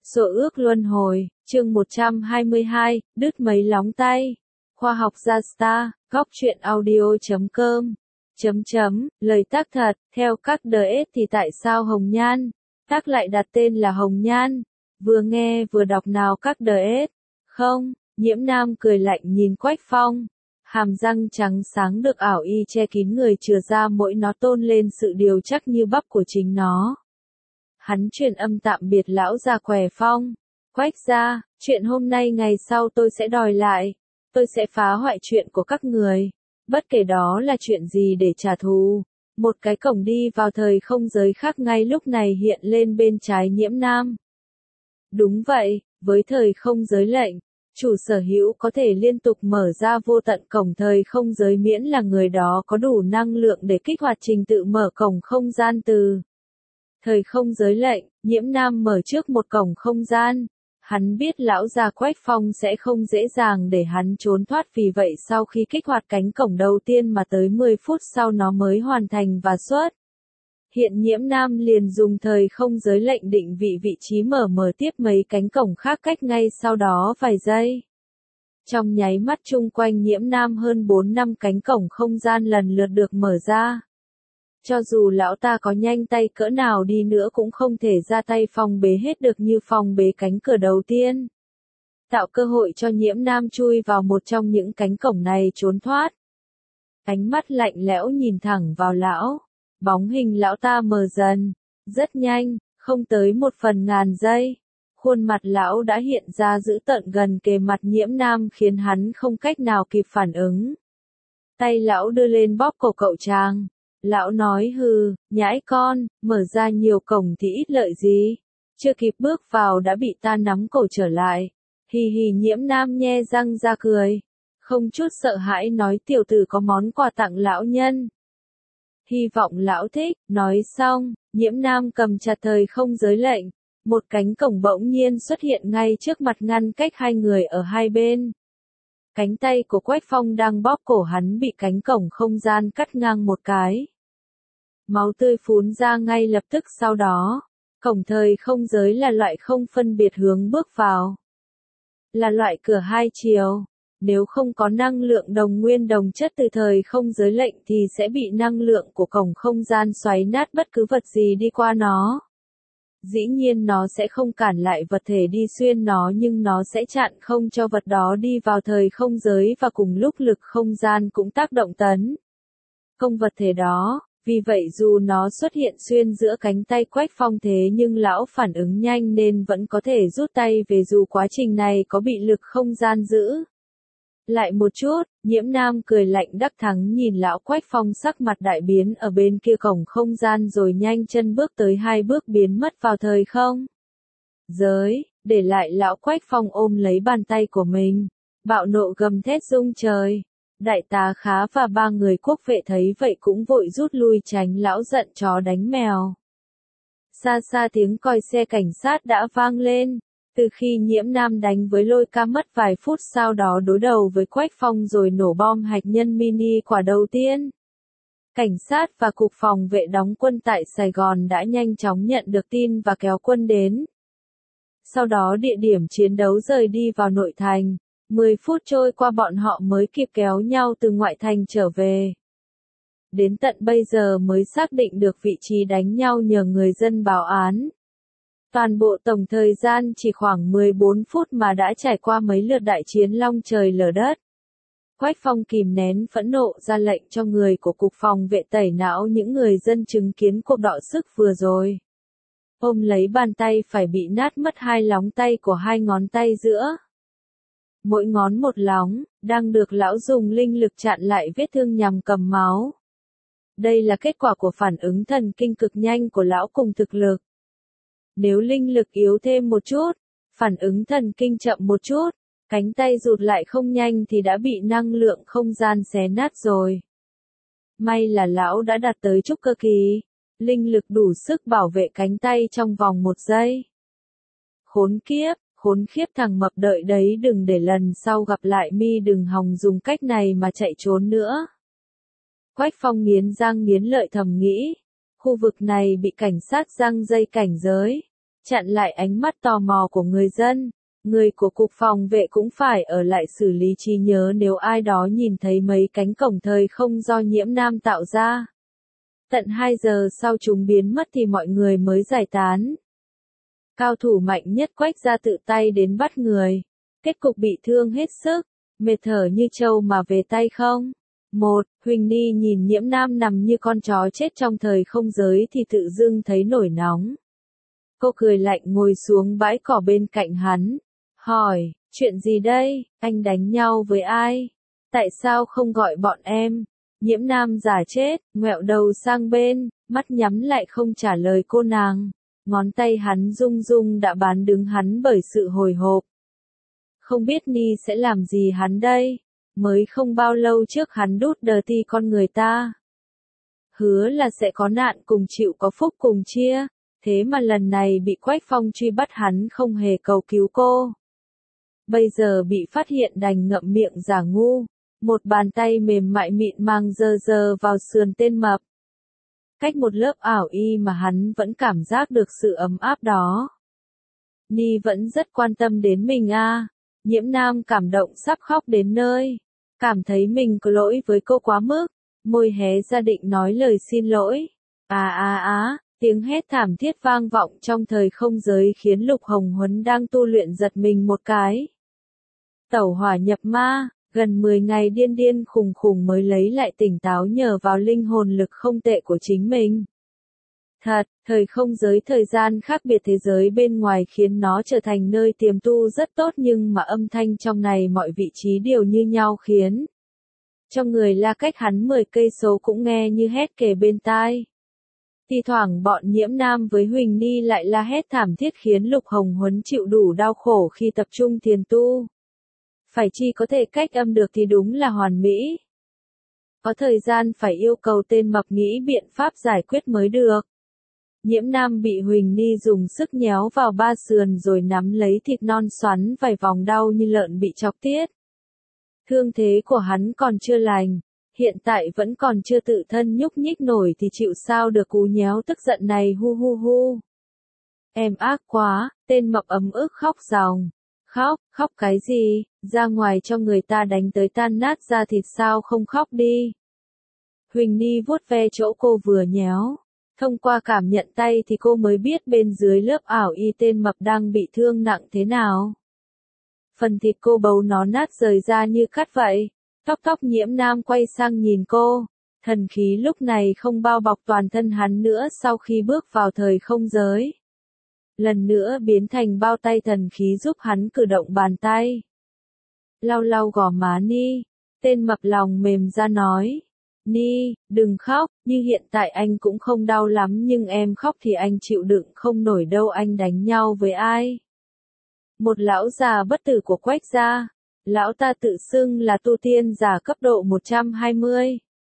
Số ước luân hồi, chương 122, đứt mấy lóng tay. Khoa học gia Star, góc truyện audio.com. Lời tác thật, theo các DS thì tại sao Hồng Nhan? Tác lại đặt tên là Hồng Nhan. Vừa nghe vừa đọc nào các DS. Không, Nhiễm Nam cười lạnh nhìn Quách Phong. Hàm răng trắng sáng được ảo y che kín người chừa ra mỗi nó tôn lên sự điều chắc như bắp của chính nó. Hắn truyền âm tạm biệt lão già Què Phong. Quách gia, chuyện hôm nay ngày sau tôi sẽ đòi lại. Tôi sẽ phá hoại chuyện của các người. Bất kể đó là chuyện gì để trả thù. Một cái cổng đi vào thời không giới khác ngay lúc này hiện lên bên trái Nhiễm Nam. Đúng vậy, với thời không giới lệnh, chủ sở hữu có thể liên tục mở ra vô tận cổng thời không giới miễn là người đó có đủ năng lượng để kích hoạt trình tự mở cổng không gian từ thời không giới lệnh. Nhiễm Nam mở trước một cổng không gian. Hắn biết lão già Quách Phong sẽ không dễ dàng để hắn trốn thoát, vì vậy sau khi kích hoạt cánh cổng đầu tiên mà tới 10 phút sau nó mới hoàn thành và xuất. Hiện Nhiễm Nam liền dùng thời không giới lệnh định vị trí mở tiếp mấy cánh cổng khác cách ngay sau đó vài giây. Trong nháy mắt chung quanh Nhiễm Nam hơn 4-5 cánh cổng không gian lần lượt được mở ra. Cho dù lão ta có nhanh tay cỡ nào đi nữa cũng không thể ra tay phong bế hết được như phong bế cánh cửa đầu tiên. Tạo cơ hội cho Nhiễm Nam chui vào một trong những cánh cổng này trốn thoát. Ánh mắt lạnh lẽo nhìn thẳng vào lão. Bóng hình lão ta mờ dần. Rất nhanh, không tới 1/1000 giây. Khuôn mặt lão đã hiện ra dữ tợn gần kề mặt Nhiễm Nam khiến hắn không cách nào kịp phản ứng. Tay lão đưa lên bóp cổ cậu chàng. Lão nói hừ, nhãi con, mở ra nhiều cổng thì ít lợi gì. Chưa kịp bước vào đã bị ta nắm cổ trở lại. Hì hì, Nhiễm Nam nhe răng ra cười. Không chút sợ hãi nói tiểu tử có món quà tặng lão nhân. Hy vọng lão thích. Nói xong, Nhiễm Nam cầm chặt thời không giới lệnh. Một cánh cổng bỗng nhiên xuất hiện ngay trước mặt ngăn cách hai người ở hai bên. Cánh tay của Quách Phong đang bóp cổ hắn bị cánh cổng không gian cắt ngang một cái. Máu tươi phún ra ngay lập tức sau đó. Cổng thời không giới là loại không phân biệt hướng bước vào. Là loại cửa hai chiều. Nếu không có năng lượng đồng nguyên đồng chất từ thời không giới lệnh thì sẽ bị năng lượng của cổng không gian xoáy nát bất cứ vật gì đi qua nó. Dĩ nhiên nó sẽ không cản lại vật thể đi xuyên nó, nhưng nó sẽ chặn không cho vật đó đi vào thời không giới, và cùng lúc lực không gian cũng tác động tấn công vật thể đó. Vì vậy dù nó xuất hiện xuyên giữa cánh tay Quách Phong thế nhưng lão phản ứng nhanh nên vẫn có thể rút tay về dù quá trình này có bị lực không gian giữ lại một chút. Nhiễm Nam cười lạnh đắc thắng nhìn lão Quách Phong sắc mặt đại biến ở bên kia cổng không gian rồi nhanh chân bước tới 2 bước biến mất vào thời không giới, để lại lão Quách Phong ôm lấy bàn tay của mình. Bạo nộ gầm thét rung trời. Đại tá Khá và 3 người quốc vệ thấy vậy cũng vội rút lui tránh lão giận chó đánh mèo. Xa xa tiếng còi xe cảnh sát đã vang lên. Từ khi Nhiễm Nam đánh với Lôi Ca mất vài phút sau đó đối đầu với Quách Phong rồi nổ bom hạt nhân mini quả đầu tiên. Cảnh sát và cục phòng vệ đóng quân tại Sài Gòn đã nhanh chóng nhận được tin và kéo quân đến. Sau đó địa điểm chiến đấu rời đi vào nội thành. 10 phút trôi qua bọn họ mới kịp kéo nhau từ ngoại thành trở về. Đến tận bây giờ mới xác định được vị trí đánh nhau nhờ người dân báo án. Toàn bộ tổng thời gian chỉ khoảng 14 phút mà đã trải qua mấy lượt đại chiến long trời lở đất. Quách Phong kìm nén phẫn nộ ra lệnh cho người của cục phòng vệ tẩy não những người dân chứng kiến cuộc đọ sức vừa rồi. Ôm lấy bàn tay phải bị nát mất 2 lóng tay của 2 ngón tay giữa. Mỗi ngón một lóng, đang được lão dùng linh lực chặn lại vết thương nhằm cầm máu. Đây là kết quả của phản ứng thần kinh cực nhanh của lão cùng thực lực. Nếu linh lực yếu thêm một chút, phản ứng thần kinh chậm một chút, cánh tay rụt lại không nhanh thì đã bị năng lượng không gian xé nát rồi. May là lão đã đạt tới trúc cơ kỳ, linh lực đủ sức bảo vệ cánh tay trong vòng 1 giây. Khốn khiếp thằng mập, đợi đấy, đừng để lần sau gặp lại mi đừng hòng dùng cách này mà chạy trốn nữa. Quách Phong nghiến răng nghiến lợi thầm nghĩ. Khu vực này bị cảnh sát giăng dây cảnh giới. chặn lại ánh mắt tò mò của người dân. Người của cục phòng vệ cũng phải ở lại xử lý trí nhớ nếu ai đó nhìn thấy mấy cánh cổng thời không do Nhiễm Nam tạo ra. Tận 2 giờ sau chúng biến mất thì mọi người mới giải tán. Cao thủ mạnh nhất Quách gia tự tay đến bắt người. Kết cục bị thương hết sức, mệt thở như trâu mà về tay không. 1. Huỳnh Ni nhìn Nhiễm Nam nằm như con chó chết trong thời không giới thì tự dưng thấy nổi nóng. Cô cười lạnh ngồi xuống bãi cỏ bên cạnh hắn. Hỏi, chuyện gì đây, anh đánh nhau với ai? Tại sao không gọi bọn em? Nhiễm Nam giả chết, ngoẹo đầu sang bên, mắt nhắm lại không trả lời cô nàng. Ngón tay hắn rung rung đã bán đứng hắn bởi sự hồi hộp. Không biết Ni sẽ làm gì hắn đây? Mới không bao lâu trước hắn đút đờ ti con người ta. Hứa là sẽ có nạn cùng chịu có phúc cùng chia. Thế mà lần này bị Quách Phong truy bắt hắn không hề cầu cứu cô. Bây giờ bị phát hiện đành ngậm miệng giả ngu. Một bàn tay mềm mại mịn màng dơ dơ vào sườn tên mập. Cách một lớp ảo y mà hắn vẫn cảm giác được sự ấm áp đó. Ni vẫn rất quan tâm đến mình à. Nhiễm Nam cảm động sắp khóc đến nơi. Cảm thấy mình có lỗi với cô quá mức. Môi hé ra định nói lời xin lỗi. Tiếng hét thảm thiết vang vọng trong thời không giới khiến Lục Hồng Huấn đang tu luyện giật mình một cái. Tẩu hỏa nhập ma, gần 10 ngày điên điên khùng khùng mới lấy lại tỉnh táo nhờ vào linh hồn lực không tệ của chính mình. Thật, thời không giới thời gian khác biệt thế giới bên ngoài khiến nó trở thành nơi tiềm tu rất tốt nhưng mà âm thanh trong này mọi vị trí đều như nhau khiến cho người La cách hắn 10 cây số cũng nghe như hét kề bên tai. Thì thoảng bọn Nhiễm Nam với Huỳnh Ni lại la hét thảm thiết khiến Lục Hồng Huấn chịu đủ đau khổ khi tập trung thiền tu. Phải chi có thể cách âm được thì đúng là hoàn mỹ. Có thời gian phải yêu cầu tên mập nghĩ biện pháp giải quyết mới được. Nhiễm Nam bị Huỳnh Ni dùng sức nhéo vào ba sườn rồi nắm lấy thịt non xoắn vài vòng đau như lợn bị chọc tiết. Thương thế của hắn còn chưa lành. Hiện tại vẫn còn chưa tự thân nhúc nhích nổi thì chịu sao được cú nhéo tức giận này hu hu hu. Em ác quá, tên mập ấm ức khóc ròng. Khóc cái gì, ra ngoài cho người ta đánh tới tan nát da thịt sao không khóc đi. Huỳnh Ni vuốt ve chỗ cô vừa nhéo. Thông qua cảm nhận tay thì cô mới biết bên dưới lớp ảo y tên mập đang bị thương nặng thế nào. Phần thịt cô bấu nó nát rời ra như cắt vậy. Tóc Nhiễm Nam quay sang nhìn cô. Thần khí lúc này không bao bọc toàn thân hắn nữa sau khi bước vào thời không giới. Lần nữa biến thành bao tay thần khí giúp hắn cử động bàn tay. Lau lau gò má Ni. Tên mập lòng mềm ra nói. Ni, đừng khóc, như hiện tại anh cũng không đau lắm nhưng em khóc thì anh chịu đựng không nổi đâu. Anh đánh nhau với ai? Một lão già bất tử của Quách gia. Lão ta tự xưng là tu tiên giả cấp độ 120.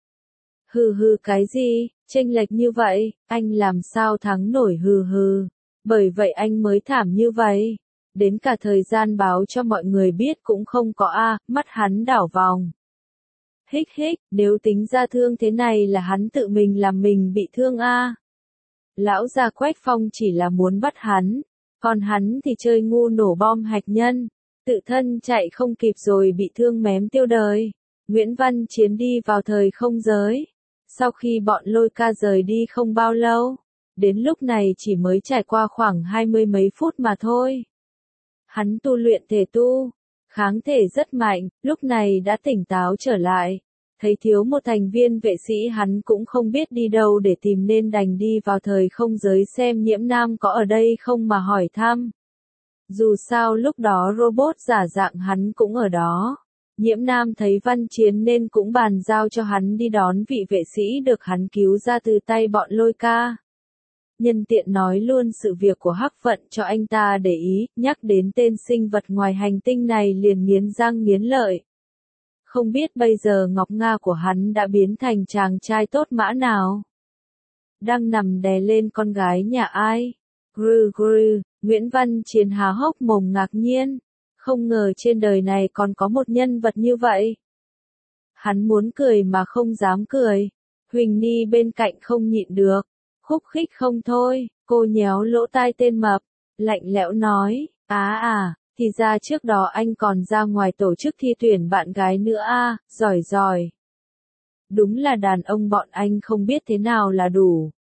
Hừ cái gì, chênh lệch như vậy, anh làm sao thắng nổi hừ. Bởi vậy anh mới thảm như vậy. Đến cả thời gian báo cho mọi người biết cũng không có mắt hắn đảo vòng. Hích, nếu tính ra thương thế này là hắn tự mình làm mình bị thương Lão già Quách Phong chỉ là muốn bắt hắn, còn hắn thì chơi ngu nổ bom hạt nhân. Tự thân chạy không kịp rồi bị thương mém tiêu đời. Nguyễn Văn Chiến đi vào thời không giới. Sau khi bọn Lôi Ca rời đi không bao lâu, đến lúc này chỉ mới trải qua khoảng 20 mấy phút mà thôi. Hắn tu luyện thể tu, kháng thể rất mạnh, lúc này đã tỉnh táo trở lại. Thấy thiếu một thành viên vệ sĩ hắn cũng không biết đi đâu để tìm nên đành đi vào thời không giới xem Nhiễm Nam có ở đây không mà hỏi thăm. Dù sao lúc đó robot giả dạng hắn cũng ở đó. Nhiễm Nam thấy Văn Chiến nên cũng bàn giao cho hắn đi đón vị vệ sĩ được hắn cứu ra từ tay bọn Lôi Ca. Nhân tiện nói luôn sự việc của Hắc Vận cho anh ta để ý, nhắc đến tên sinh vật ngoài hành tinh này liền nghiến răng nghiến lợi. Không biết bây giờ Ngọc Nga của hắn đã biến thành chàng trai tốt mã nào. Đang nằm đè lên con gái nhà ai? Gru, Nguyễn Văn Chiến há hốc mồm ngạc nhiên. Không ngờ trên đời này còn có một nhân vật như vậy. Hắn muốn cười mà không dám cười. Huỳnh Ni bên cạnh không nhịn được. Khúc khích không thôi, cô nhéo lỗ tai tên mập. lạnh lẽo nói, thì ra trước đó anh còn ra ngoài tổ chức thi tuyển bạn gái nữa giỏi giỏi. Đúng là đàn ông bọn anh không biết thế nào là đủ.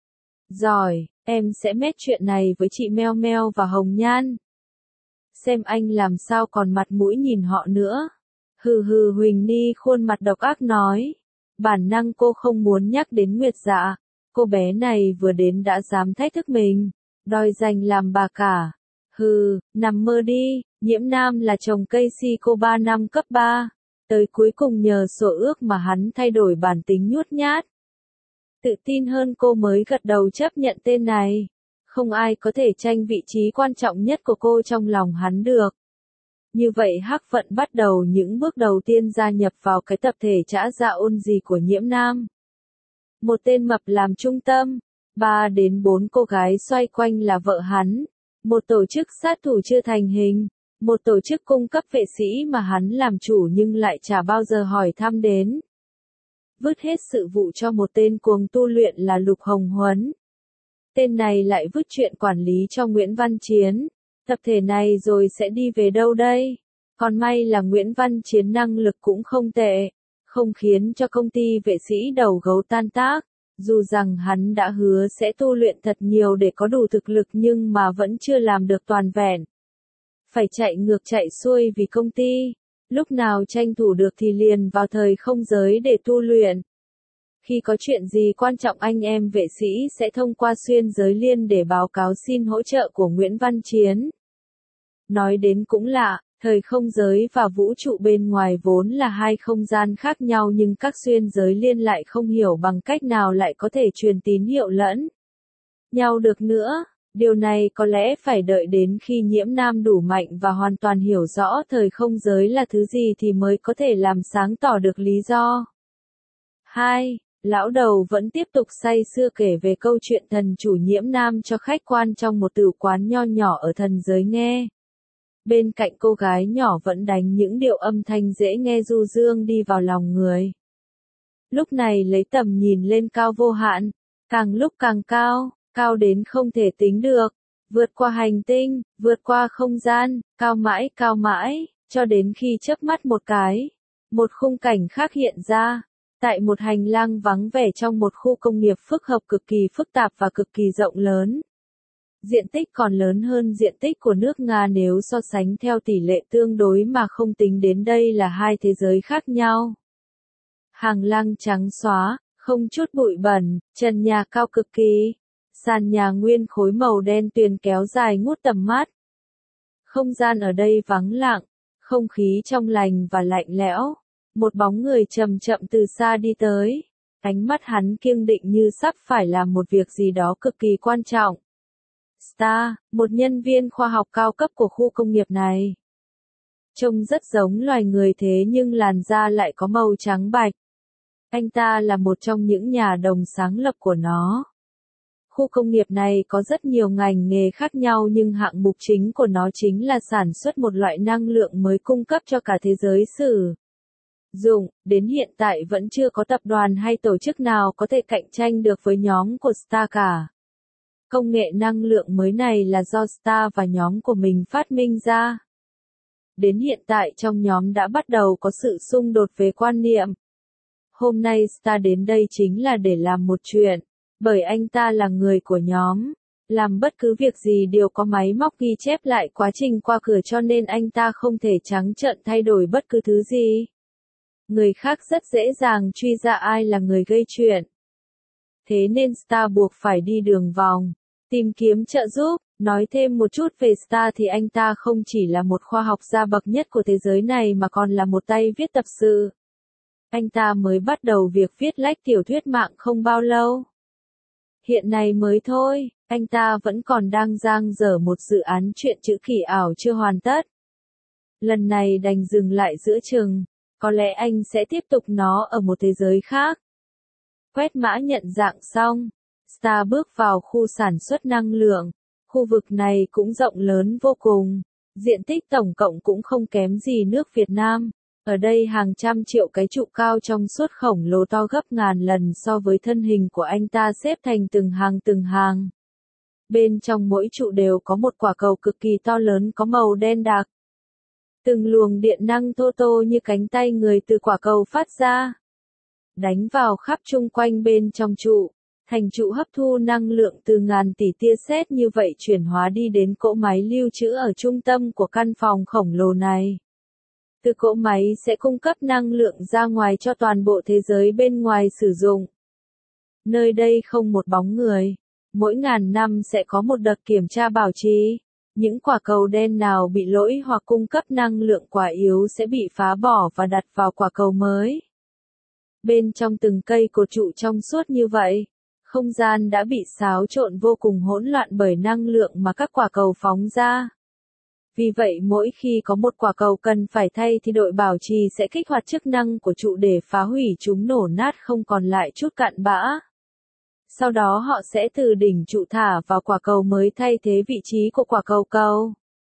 Giỏi, em sẽ mét chuyện này với chị Meo Meo và Hồng Nhan. Xem anh làm sao còn mặt mũi nhìn họ nữa. Hừ hừ, Huỳnh Ni khuôn mặt độc ác nói. Bản năng cô không muốn nhắc đến Nguyệt Dạ. Cô bé này vừa đến đã dám thách thức mình, đòi giành làm bà cả. Hừ, nằm mơ đi, Nhiễm Nam là chồng cây si cô 3 năm cấp 3. Tới cuối cùng nhờ sổ ước mà hắn thay đổi bản tính nhút nhát. Tự tin hơn cô mới gật đầu chấp nhận tên này. Không ai có thể tranh vị trí quan trọng nhất của cô trong lòng hắn được. Như vậy Hắc Vận bắt đầu những bước đầu tiên gia nhập vào cái tập thể Trã Dạ Ôn gì của Nhiễm Nam. Một tên mập làm trung tâm, 3 đến 4 cô gái xoay quanh là vợ hắn, một tổ chức sát thủ chưa thành hình, một tổ chức cung cấp vệ sĩ mà hắn làm chủ nhưng lại chả bao giờ hỏi thăm đến. Vứt hết sự vụ cho một tên cuồng tu luyện là Lục Hồng Huấn. Tên này lại vứt chuyện quản lý cho Nguyễn Văn Chiến. Tập thể này rồi sẽ đi về đâu đây? Còn may là Nguyễn Văn Chiến năng lực cũng không tệ, không khiến cho công ty vệ sĩ đầu gấu tan tác. Dù rằng hắn đã hứa sẽ tu luyện thật nhiều để có đủ thực lực nhưng mà vẫn chưa làm được toàn vẹn. Phải chạy ngược chạy xuôi vì công ty. Lúc nào tranh thủ được thì liền vào thời không giới để tu luyện. Khi có chuyện gì quan trọng anh em vệ sĩ sẽ thông qua xuyên giới liên để báo cáo xin hỗ trợ của Nguyễn Văn Chiến. Nói đến cũng lạ, thời không giới và vũ trụ bên ngoài vốn là hai không gian khác nhau nhưng các xuyên giới liên lại không hiểu bằng cách nào lại có thể truyền tín hiệu lẫn nhau được nữa. Điều này có lẽ phải đợi đến khi Nhiễm Nam đủ mạnh và hoàn toàn hiểu rõ thời không giới là thứ gì thì mới có thể làm sáng tỏ được lý do. 2. Lão đầu vẫn tiếp tục say sưa kể về câu chuyện thần chủ Nhiễm Nam cho khách quan trong một tử quán nho nhỏ ở thần giới nghe. Bên cạnh cô gái nhỏ vẫn đánh những điệu âm thanh dễ nghe du dương đi vào lòng người. Lúc này lấy tầm nhìn lên cao vô hạn, càng lúc càng cao, cao đến không thể tính được, vượt qua hành tinh, vượt qua không gian, cao mãi, cho đến khi chớp mắt một cái, một khung cảnh khác hiện ra. Tại một hành lang vắng vẻ trong một khu công nghiệp phức hợp cực kỳ phức tạp và cực kỳ rộng lớn. Diện tích còn lớn hơn diện tích của nước Nga nếu so sánh theo tỷ lệ tương đối mà không tính đến đây là hai thế giới khác nhau. Hàng lang trắng xóa, không chút bụi bẩn, trần nhà cao cực kỳ, sàn nhà nguyên khối màu đen tuyền kéo dài ngút tầm mắt. Không gian ở đây vắng lặng, không khí trong lành và lạnh lẽo. Một bóng người chậm chậm từ xa đi tới. Ánh mắt hắn kiêng định như sắp phải làm một việc gì đó cực kỳ quan trọng. Star, một nhân viên khoa học cao cấp của khu công nghiệp này. Trông rất giống loài người thế nhưng làn da lại có màu trắng bạch. Anh ta là một trong những nhà đồng sáng lập của nó. Khu công nghiệp này có rất nhiều ngành nghề khác nhau nhưng hạng mục chính của nó chính là sản xuất một loại năng lượng mới cung cấp cho cả thế giới sử dụng. Đến hiện tại vẫn chưa có tập đoàn hay tổ chức nào có thể cạnh tranh được với nhóm của Star cả. Công nghệ năng lượng mới này là do Star và nhóm của mình phát minh ra. Đến hiện tại trong nhóm đã bắt đầu có sự xung đột về quan niệm. Hôm nay Star đến đây chính là để làm một chuyện, bởi anh ta là người của nhóm. Làm bất cứ việc gì đều có máy móc ghi chép lại quá trình qua cửa cho nên anh ta không thể trắng trợn thay đổi bất cứ thứ gì. Người khác rất dễ dàng truy ra ai là người gây chuyện. Thế nên Star buộc phải đi đường vòng, tìm kiếm trợ giúp. Nói thêm một chút về Star thì anh ta không chỉ là một khoa học gia bậc nhất của thế giới này mà còn là một tay viết tập sự. Anh ta mới bắt đầu việc viết lách tiểu thuyết mạng không bao lâu. Hiện nay mới thôi, anh ta vẫn còn đang dang dở một dự án truyện chữ kỳ ảo chưa hoàn tất. Lần này đành dừng lại giữa chừng, có lẽ anh sẽ tiếp tục nó ở một thế giới khác. Quét mã nhận dạng xong, Star bước vào khu sản xuất năng lượng. Khu vực này cũng rộng lớn vô cùng, diện tích tổng cộng cũng không kém gì nước Việt Nam. Ở đây hàng trăm triệu cái trụ cao trong suốt khổng lồ to gấp ngàn lần so với thân hình của anh ta xếp thành từng hàng từng hàng. Bên trong mỗi trụ đều có một quả cầu cực kỳ to lớn có màu đen đặc. Từng luồng điện năng thô tô như cánh tay người từ quả cầu phát ra, đánh vào khắp chung quanh bên trong trụ. Thành trụ hấp thu năng lượng từ ngàn tỷ tia sét như vậy chuyển hóa đi đến cỗ máy lưu trữ ở trung tâm của căn phòng khổng lồ này. Từ cỗ máy sẽ cung cấp năng lượng ra ngoài cho toàn bộ thế giới bên ngoài sử dụng. Nơi đây không một bóng người. Mỗi ngàn năm sẽ có một đợt kiểm tra bảo trì. Những quả cầu đen nào bị lỗi hoặc cung cấp năng lượng quá yếu sẽ bị phá bỏ và đặt vào quả cầu mới. Bên trong từng cây cột trụ trong suốt như vậy, không gian đã bị xáo trộn vô cùng hỗn loạn bởi năng lượng mà các quả cầu phóng ra. Vì vậy mỗi khi có một quả cầu cần phải thay thì đội bảo trì sẽ kích hoạt chức năng của trụ để phá hủy chúng nổ nát không còn lại chút cặn bã. Sau đó họ sẽ từ đỉnh trụ thả vào quả cầu mới thay thế vị trí của quả cầu cầu.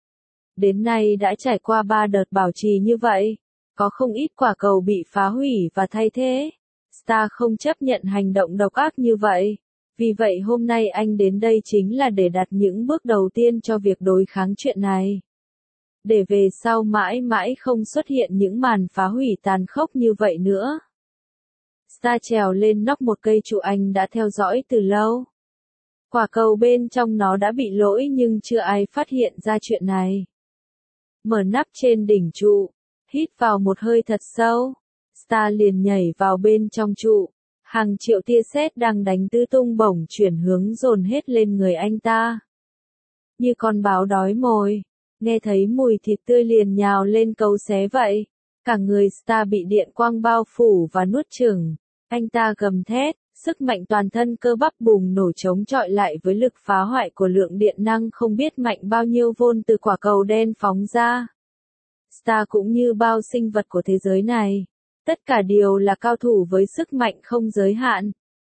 Đến nay đã trải qua 3 đợt bảo trì như vậy, có không ít quả cầu bị phá hủy và thay thế. Star không chấp nhận hành động độc ác như vậy. Vì vậy hôm nay anh đến đây chính là để đặt những bước đầu tiên cho việc đối kháng chuyện này. Để về sau mãi mãi không xuất hiện những màn phá hủy tàn khốc như vậy nữa. Star trèo lên nóc một cây trụ anh đã theo dõi từ lâu. Quả cầu bên trong nó đã bị lỗi nhưng chưa ai phát hiện ra chuyện này. Mở nắp trên đỉnh trụ, hít vào một hơi thật sâu. Star liền nhảy vào bên trong trụ. Hàng triệu tia sét đang đánh tứ tung bổng chuyển hướng dồn hết lên người anh ta. Như con báo đói mồi, nghe thấy mùi thịt tươi liền nhào lên cấu xé vậy. Cả người Star bị điện quang bao phủ và nuốt chửng. Anh ta gầm thét, sức mạnh toàn thân cơ bắp bùng nổ chống chọi lại với lực phá hoại của lượng điện năng không biết mạnh bao nhiêu vôn từ quả cầu đen phóng ra. Star cũng như bao sinh vật của thế giới này. Tất cả đều là cao thủ với sức mạnh không giới hạn.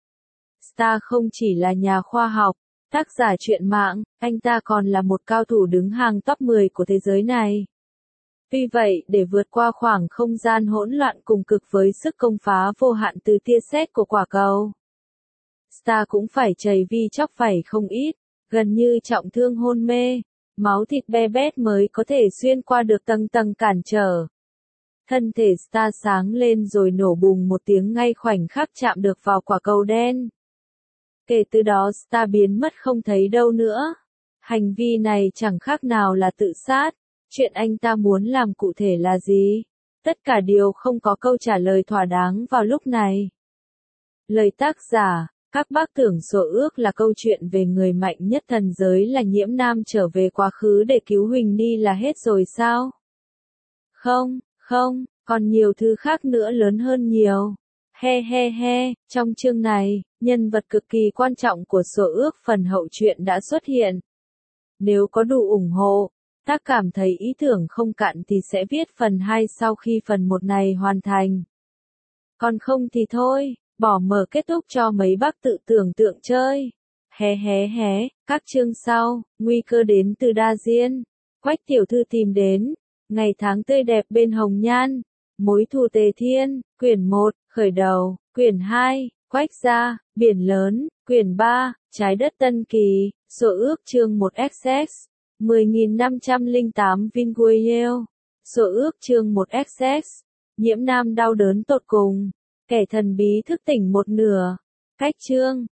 Star không chỉ là nhà khoa học, tác giả truyện mạng, anh ta còn là một cao thủ đứng hàng top 10 của thế giới này. Vì vậy, để vượt qua khoảng không gian hỗn loạn cùng cực với sức công phá vô hạn từ tia sét của quả cầu, Star cũng phải chầy vi chóc phải không ít, gần như trọng thương hôn mê, máu thịt be bét mới có thể xuyên qua được tầng tầng cản trở. Thân thể Star sáng lên rồi nổ bùng một tiếng ngay khoảnh khắc chạm được vào quả cầu đen. Kể từ đó Star biến mất không thấy đâu nữa. Hành vi này chẳng khác nào là tự sát. Chuyện anh ta muốn làm cụ thể là gì? Tất cả đều không có câu trả lời thỏa đáng vào lúc này. Lời tác giả, các bác tưởng Sổ Ước là câu chuyện về người mạnh nhất thần giới là Nhiễm Nam trở về quá khứ để cứu Huỳnh Ni là hết rồi sao? Không, còn nhiều thứ khác nữa lớn hơn nhiều. He, trong chương này, nhân vật cực kỳ quan trọng của Sổ Ước phần hậu truyện đã xuất hiện. Nếu có đủ ủng hộ, ta cảm thấy ý tưởng không cạn thì sẽ viết phần 2 sau khi phần 1 này hoàn thành. Còn không thì thôi, bỏ mở kết thúc cho mấy bác tự tưởng tượng chơi. He, các chương sau, nguy cơ đến từ đa diên. Quách tiểu thư tìm đến, ngày tháng tươi đẹp bên hồng nhan. Mối thù tề thiên, quyển 1, khởi đầu, quyển 2, Quách gia, biển lớn, quyển 3, trái đất tân kỳ, Sổ Ước chương 1XX. 10.508 Vinguiel. Sổ Ước chương 1XX. Nhiễm Nam đau đớn tột cùng. Kẻ thần bí thức tỉnh một nửa. Cách chương.